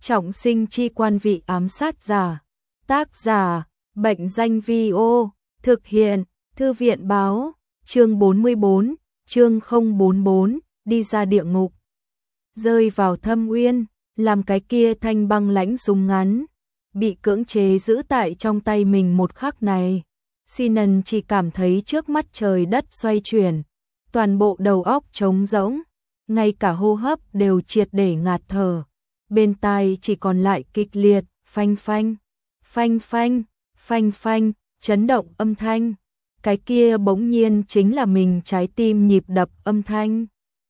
Trọng sinh chi quan vị ám sát giả. Tác giả, Bệnh danh Vi-ô, thực hiện, Thư viện báo, chương 44, chương 044, đi ra địa ngục. Rơi vào thâm uyên, làm cái kia thanh băng lãnh súng ngắn, bị cưỡng chế giữ tại trong tay mình một khắc này. Sinan chỉ cảm thấy trước mắt trời đất xoay chuyển, toàn bộ đầu óc trống rỗng, ngay cả hô hấp đều triệt để ngạt thở. Bên tai chỉ còn lại kịch liệt, phanh phanh, phanh phanh, phanh phanh, chấn động âm thanh. Cái kia bỗng nhiên chính là mình trái tim nhịp đập âm thanh.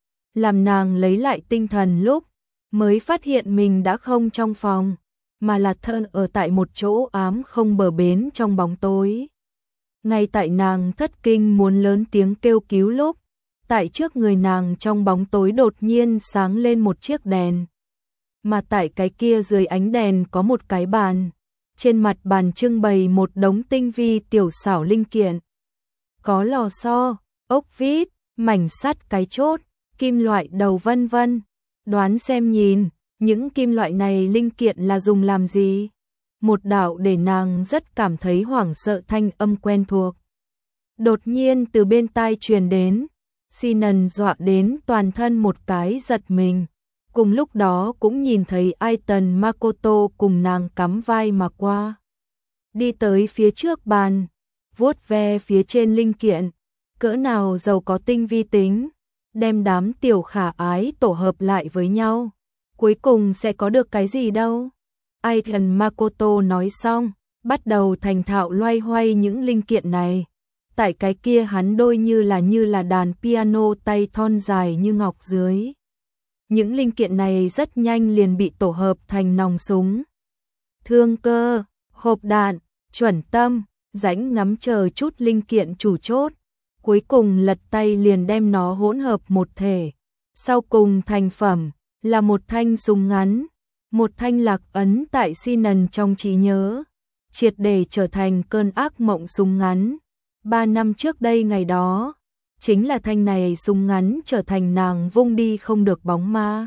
Làm nàng lấy lại tinh thần lúc, mới phát hiện mình đã không trong phòng, mà là thân ở tại một chỗ ám không bờ bến trong bóng tối. Ngay tại nàng thất kinh muốn lớn tiếng kêu cứu lúc, tại trước người nàng trong bóng tối đột nhiên sáng lên một chiếc đèn. Mà tại cái kia dưới ánh đèn có một cái bàn, trên mặt bàn trưng bày một đống tinh vi tiểu xảo linh kiện. Có lò xo, ốc vít, mảnh sắt cái chốt, kim loại đầu vân vân. Đoán xem nhìn, những kim loại này linh kiện là dùng làm gì? Một đạo để nàng rất cảm thấy hoảng sợ thanh âm quen thuộc. Đột nhiên từ bên tai truyền đến, Sinan dọa đến toàn thân một cái giật mình. Cùng lúc đó cũng nhìn thấy Aiton Makoto cùng nàng cắm vai mà qua. Đi tới phía trước bàn, vuốt ve phía trên linh kiện, cỡ nào giàu có tinh vi tính, đem đám tiểu khả ái tổ hợp lại với nhau. Cuối cùng sẽ có được cái gì đâu? Aiton Makoto nói xong, bắt đầu thành thạo loay hoay những linh kiện này. Tại cái kia hắn đôi như là đàn piano tay thon dài như ngọc dưới. Những linh kiện này rất nhanh liền bị tổ hợp thành nòng súng, thương cơ, hộp đạn, chuẩn tâm, rãnh ngắm chờ chút linh kiện chủ chốt. Cuối cùng lật tay liền đem nó hỗn hợp một thể. Sau cùng thành phẩm là một thanh súng ngắn, một thanh lạc ấn tại Sinan trong trí nhớ, triệt để trở thành cơn ác mộng súng ngắn. 3 năm trước đây ngày đó, chính là thanh này súng ngắn trở thành nàng vung đi không được bóng ma.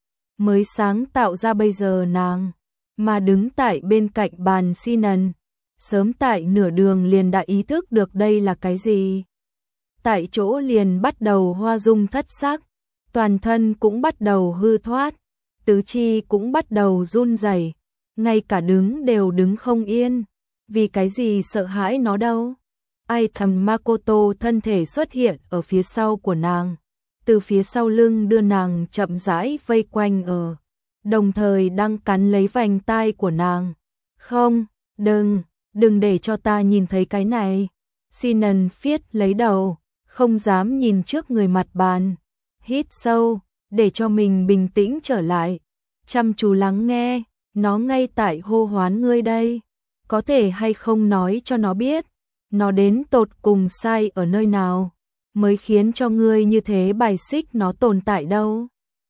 Mới sáng tạo ra bây giờ nàng, mà đứng tại bên cạnh bàn Sinan, sớm tại nửa đường liền đã ý thức được đây là cái gì. Tại chỗ liền bắt đầu hoa dung thất sắc, toàn thân cũng bắt đầu hư thoát, tứ chi cũng bắt đầu run rẩy, ngay cả đứng đều đứng không yên. Vì cái gì sợ hãi nó đâu? Aiton Makoto thân thể xuất hiện ở phía sau của nàng, từ phía sau lưng đưa nàng chậm rãi vây quanh ở, đồng thời đang cắn lấy vành tai của nàng. Không, đừng để cho ta nhìn thấy cái này. Sinan phiết lấy đầu, không dám nhìn trước người mặt bàn, hít sâu, để cho mình bình tĩnh trở lại, chăm chú lắng nghe, nó ngay tại hô hoán ngươi đây, có thể hay không nói cho nó biết, nó đến tột cùng sai ở nơi nào, mới khiến cho ngươi như thế bài xích nó tồn tại đâu.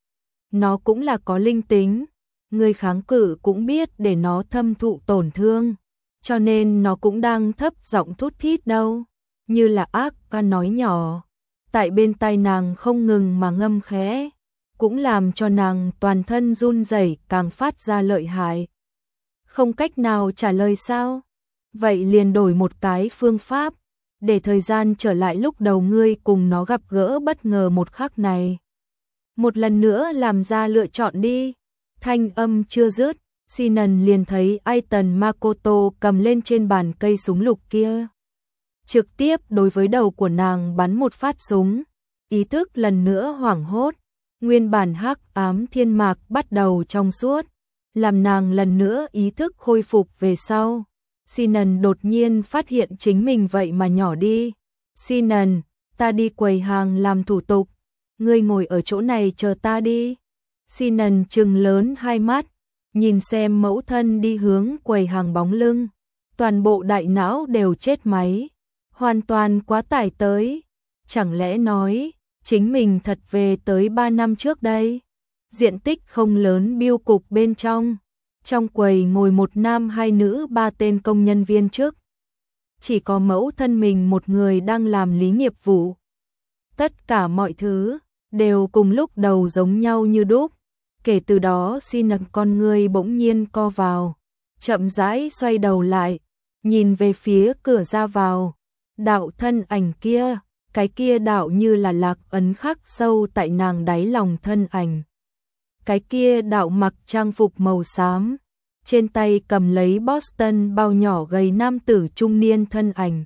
Nó cũng là có linh tính, ngươi kháng cự cũng biết để nó thâm thụ tổn thương, cho nên nó cũng đang thấp giọng thút thít đâu, như là ác ca nói nhỏ, tại bên tai nàng không ngừng mà ngâm khẽ, cũng làm cho nàng toàn thân run rẩy càng phát ra lợi hại. Không cách nào trả lời sao? Vậy liền đổi một cái phương pháp, để thời gian trở lại lúc đầu ngươi cùng nó gặp gỡ bất ngờ một khắc này. Một lần nữa làm ra lựa chọn đi. Thanh âm chưa dứt, Sinan liền thấy Aiton Makoto cầm lên trên bàn cây súng lục kia, trực tiếp đối với đầu của nàng bắn một phát súng. Ý thức lần nữa hoảng hốt, nguyên bản hắc ám thiên mạc bắt đầu trong suốt, làm nàng lần nữa ý thức khôi phục về sau. Sinan đột nhiên phát hiện chính mình vậy mà nhỏ đi. Sinan, ta đi quầy hàng làm thủ tục, ngươi ngồi ở chỗ này chờ ta đi. Sinan trừng lớn hai mắt, nhìn xem mẫu thân đi hướng quầy hàng bóng lưng, toàn bộ đại não đều chết máy, hoàn toàn quá tải tới. Chẳng lẽ nói, chính mình thật về tới 3 năm trước đây? Diện tích không lớn biêu cục bên trong quầy ngồi một nam hai nữ 3 tên công nhân viên chức. Chỉ có mẫu thân mình một người đang làm lý nghiệp vụ. Tất cả mọi thứ đều cùng lúc đầu giống nhau như đúc, Kể từ đó xin con người bỗng nhiên co vào, chậm rãi xoay đầu lại, nhìn về phía cửa ra vào. Đạo thân ảnh kia, cái kia đạo như là lạc ấn khắc sâu tại nàng đáy lòng thân ảnh. Cái kia đạo mặc trang phục màu xám, trên tay cầm lấy Boston bao nhỏ gầy nam tử trung niên thân ảnh.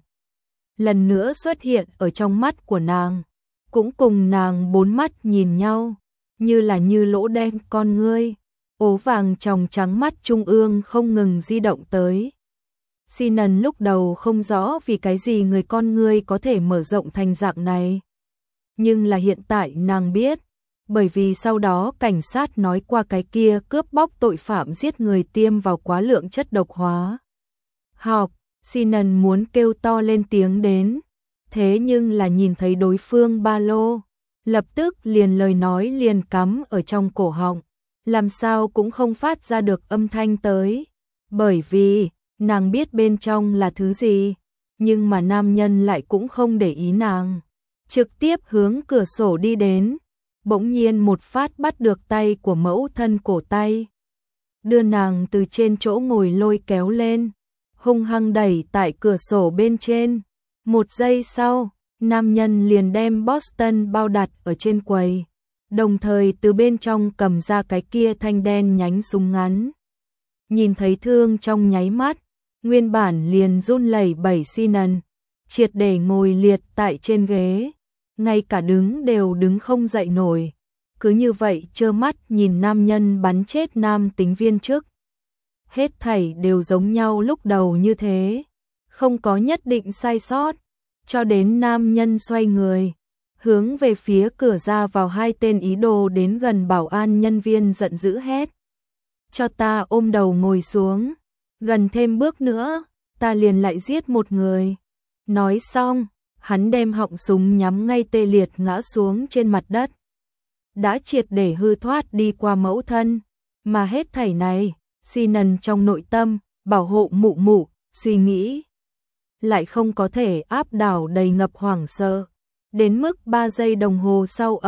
Lần nữa xuất hiện ở trong mắt của nàng, cũng cùng nàng bốn mắt nhìn nhau, như là như lỗ đen con ngươi, ố vàng tròng trắng mắt trung ương không ngừng di động tới. Sinan lúc đầu không rõ vì cái gì người con ngươi có thể mở rộng thành dạng này. Nhưng là hiện tại nàng biết, bởi vì sau đó cảnh sát nói qua cái kia cướp bóc tội phạm giết người tiêm vào quá lượng chất độc hóa học. Sinan muốn kêu to lên tiếng đến, thế nhưng là nhìn thấy đối phương ba lô, lập tức liền lời nói liền cắm ở trong cổ họng, làm sao cũng không phát ra được âm thanh tới, bởi vì nàng biết bên trong là thứ gì, nhưng mà nam nhân lại cũng không để ý nàng, trực tiếp hướng cửa sổ đi đến, bỗng nhiên một phát bắt được tay của mẫu thân cổ tay, đưa nàng từ trên chỗ ngồi lôi kéo lên, hung hăng đẩy tại cửa sổ bên trên. Một giây sau, nam nhân liền đem Boston bao đặt ở trên quầy, đồng thời từ bên trong cầm ra cái kia thanh đen nhánh súng ngắn. Nhìn thấy thương trong nháy mắt, nguyên bản liền run lẩy bẩy Sinan, triệt để ngồi liệt tại trên ghế, ngay cả đứng đều đứng không dậy nổi, cứ như vậy trơ mắt nhìn nam nhân bắn chết nam tính viên chức. Hết thảy đều giống nhau lúc đầu như thế, không có nhất định sai sót, cho đến nam nhân xoay người, hướng về phía cửa ra vào hai tên ý đồ đến gần bảo an nhân viên giận dữ hét. Cho ta ôm đầu ngồi xuống, gần thêm bước nữa, ta liền lại giết một người. Nói xong, hắn đem họng súng nhắm ngay tê liệt ngã xuống trên mặt đất. Đã triệt để hư thoát đi qua mẫu thân, mà hết thảy này, Sinan trong nội tâm, bảo hộ mụ mụ, suy nghĩ. Lại không có thể áp đảo đầy ngập hoảng sợ. Đến mức 3 giây đồng hồ sau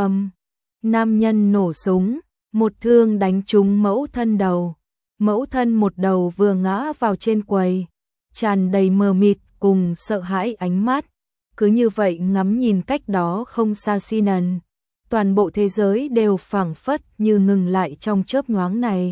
nam nhân nổ súng, một thương đánh trúng mẫu thân đầu. Mẫu thân một đầu vừa ngã vào trên quầy, tràn đầy mờ mịt cùng sợ hãi ánh mắt. Cứ như vậy ngắm nhìn cách đó không xa Sinan. Toàn bộ thế giới đều phảng phất như ngừng lại trong chớp nhoáng này.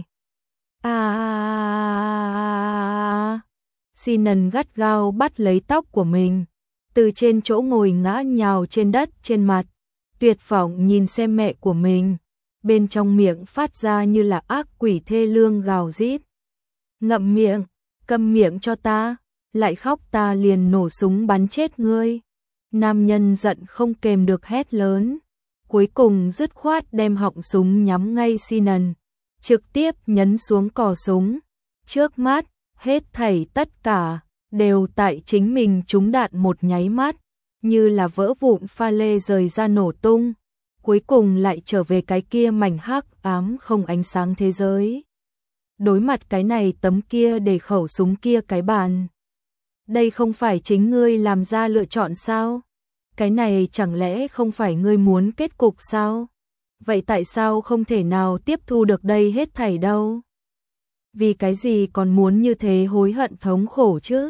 Sinan gắt gao bắt lấy tóc của mình, từ trên chỗ ngồi ngã nhào trên đất trên mặt, tuyệt vọng nhìn xem mẹ của mình, bên trong miệng phát ra như là ác quỷ thê lương gào rít. Ngậm miệng, câm miệng cho ta, lại khóc ta liền nổ súng bắn chết ngươi. Nam nhân giận không kềm được hét lớn, cuối cùng dứt khoát đem họng súng nhắm ngay Sinan, trực tiếp nhấn xuống cò súng. Trước mắt, hết thảy tất cả đều tại chính mình trúng đạn một nháy mắt, như là vỡ vụn pha lê rời ra nổ tung, cuối cùng lại trở về cái kia mảnh hắc ám không ánh sáng thế giới. Đối mặt cái này tấm kia để khẩu súng kia cái bàn. Đây không phải chính ngươi làm ra lựa chọn sao? Cái này chẳng lẽ không phải ngươi muốn kết cục sao? Vậy tại sao không thể nào tiếp thu được đây hết thảy đâu? Vì cái gì còn muốn như thế hối hận thống khổ chứ?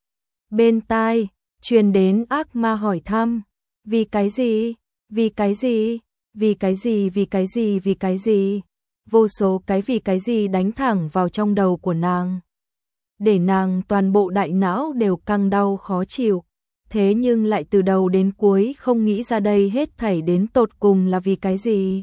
Bên tai, truyền đến ác ma hỏi thăm. Vì cái gì? Vì cái gì? Vì cái gì? Vì cái gì? Vì cái gì? Vô số cái vì cái gì đánh thẳng vào trong đầu của nàng. Để nàng toàn bộ đại não đều căng đau khó chịu. Thế nhưng lại từ đầu đến cuối không nghĩ ra đây hết thảy đến tột cùng là vì cái gì?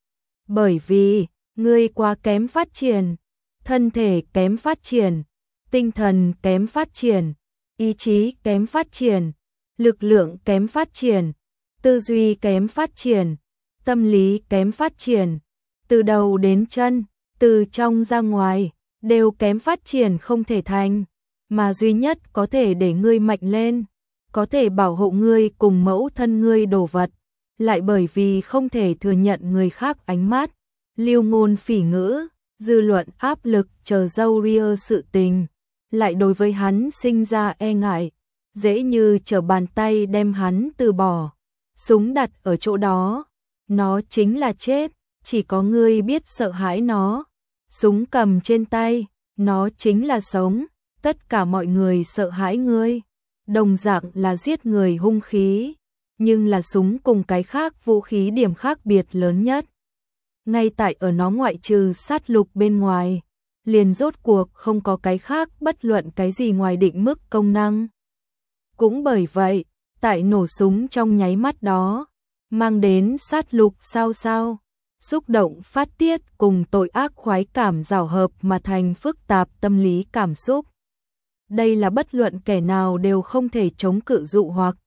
Bởi vì, ngươi quá kém phát triển, thân thể kém phát triển, tinh thần kém phát triển, ý chí kém phát triển, lực lượng kém phát triển, tư duy kém phát triển, tâm lý kém phát triển, từ đầu đến chân, từ trong ra ngoài, đều kém phát triển không thể thành, mà duy nhất có thể để ngươi mạnh lên, có thể bảo hộ ngươi cùng mẫu thân ngươi đồ vật, lại bởi vì không thể thừa nhận người khác ánh mắt, lưu ngôn phỉ ngữ, dư luận áp lực chờ dâu ria sự tình, lại đối với hắn sinh ra e ngại, dễ như trở bàn tay đem hắn từ bỏ, súng đặt ở chỗ đó, nó chính là chết, chỉ có ngươi biết sợ hãi nó. Súng cầm trên tay, nó chính là sống, tất cả mọi người sợ hãi ngươi. Đồng dạng là giết người hung khí, nhưng là súng cùng cái khác vũ khí điểm khác biệt lớn nhất. Ngay tại ở nó ngoại trừ sát lục bên ngoài, liền rốt cuộc không có cái khác bất luận cái gì ngoài định mức công năng. Cũng bởi vậy, tại nổ súng trong nháy mắt đó, mang đến sát lục sao, xúc động phát tiết cùng tội ác khoái cảm rào hợp mà thành phức tạp tâm lý cảm xúc. Đây là bất luận kẻ nào đều không thể chống cự dụ hoặc.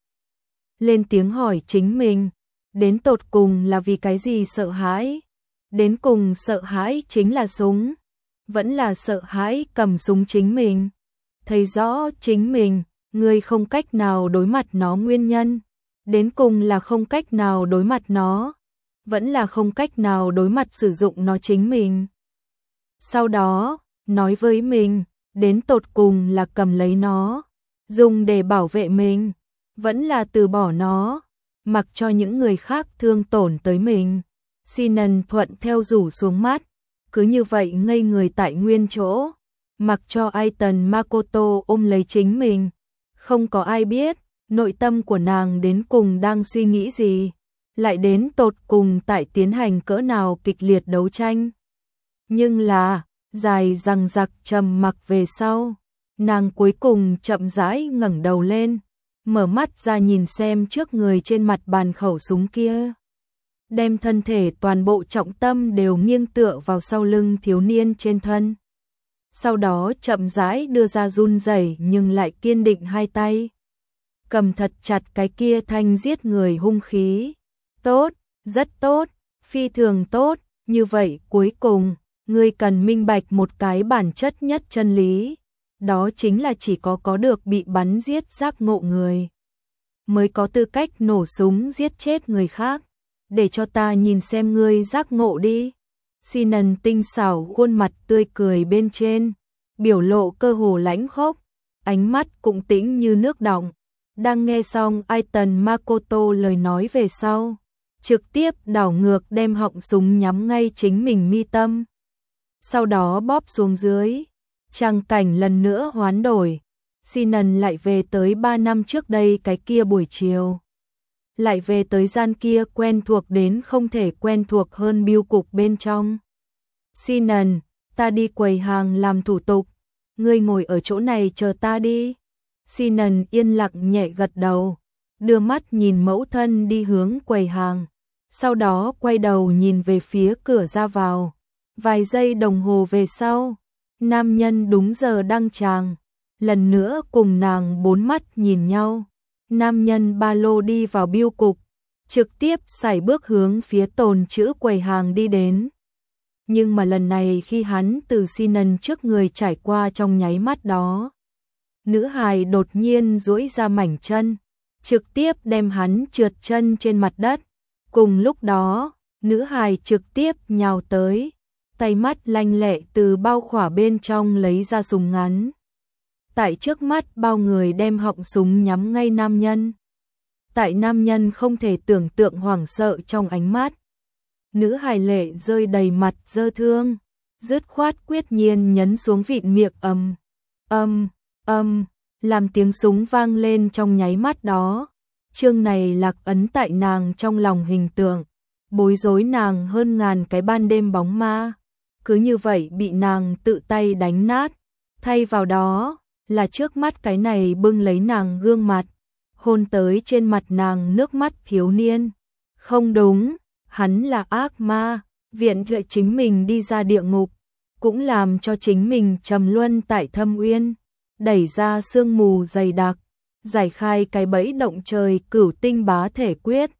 Lên tiếng hỏi chính mình, đến tột cùng là vì cái gì sợ hãi? Đến cùng sợ hãi chính là súng, vẫn là sợ hãi cầm súng chính mình. Thấy rõ chính mình, người không cách nào đối mặt nó nguyên nhân. Đến cùng là không cách nào đối mặt nó, vẫn là không cách nào đối mặt sử dụng nó chính mình. Sau đó, nói với mình, đến tột cùng là cầm lấy nó, dùng để bảo vệ mình, vẫn là từ bỏ nó, mặc cho những người khác thương tổn tới mình. Sinan thuận theo rủ xuống mắt, cứ như vậy ngây người tại nguyên chỗ, mặc cho Aiton Makoto ôm lấy chính mình. Không có ai biết, nội tâm của nàng đến cùng đang suy nghĩ gì, lại đến tột cùng tại tiến hành cỡ nào kịch liệt đấu tranh. Nhưng là, dài dằng dặc trầm mặc về sau, nàng cuối cùng chậm rãi ngẩng đầu lên, mở mắt ra nhìn xem trước người trên mặt bàn khẩu súng kia. Đem thân thể toàn bộ trọng tâm đều nghiêng tựa vào sau lưng thiếu niên trên thân. Sau đó chậm rãi đưa ra run rẩy nhưng lại kiên định hai tay. Cầm thật chặt cái kia thanh giết người hung khí. Tốt, rất tốt, phi thường tốt, như vậy cuối cùng, ngươi cần minh bạch một cái bản chất nhất chân lý. Đó chính là chỉ có được bị bắn giết giác ngộ người, mới có tư cách nổ súng giết chết người khác. Để cho ta nhìn xem ngươi giác ngộ đi. Sinan tinh xảo khuôn mặt tươi cười bên trên, biểu lộ cơ hồ lãnh khốc, ánh mắt cũng tĩnh như nước đọng. Đang nghe xong Aiton Makoto lời nói về sau, trực tiếp đảo ngược đem họng súng nhắm ngay chính mình mi tâm. Sau đó bóp xuống dưới, trang cảnh lần nữa hoán đổi. Sinan lại về tới 3 năm trước đây cái kia buổi chiều. Lại về tới gian kia quen thuộc đến không thể quen thuộc hơn bưu cục bên trong. Sinan, ta đi quầy hàng làm thủ tục, ngươi ngồi ở chỗ này chờ ta đi. Sinan yên lặng nhẹ gật đầu, đưa mắt nhìn mẫu thân đi hướng quầy hàng, sau đó quay đầu nhìn về phía cửa ra vào. Vài giây đồng hồ về sau, nam nhân đúng giờ đăng tràng, lần nữa cùng nàng bốn mắt nhìn nhau. Nam nhân ba lô đi vào bưu cục, trực tiếp sải bước hướng phía tồn trữ quầy hàng đi đến. Nhưng mà lần này khi hắn từ Sinan trước người trải qua trong nháy mắt đó, nữ hài đột nhiên duỗi ra mảnh chân, trực tiếp đem hắn trượt chân trên mặt đất. Cùng lúc đó, nữ hài trực tiếp nhào tới, tay mắt lanh lẹ từ bao khỏa bên trong lấy ra súng ngắn. Tại trước mắt bao người đem họng súng nhắm ngay nam nhân. Tại nam nhân không thể tưởng tượng hoảng sợ trong ánh mắt. Nữ hài lệ rơi đầy mặt dơ thương, dứt khoát quyết nhiên nhấn xuống vịn miệng làm tiếng súng vang lên trong nháy mắt đó. Chương này lạc ấn tại nàng trong lòng hình tượng, bối rối nàng hơn ngàn cái ban đêm bóng ma. Cứ như vậy bị nàng tự tay đánh nát, thay vào đó là trước mắt cái này bưng lấy nàng gương mặt, hôn tới trên mặt nàng nước mắt thiếu niên. Không đúng, hắn là ác ma, viện trợ chính mình đi ra địa ngục, cũng làm cho chính mình trầm luân tại thâm uyên, đẩy ra sương mù dày đặc, giải khai cái bẫy động trời cửu tinh bá thể quyết.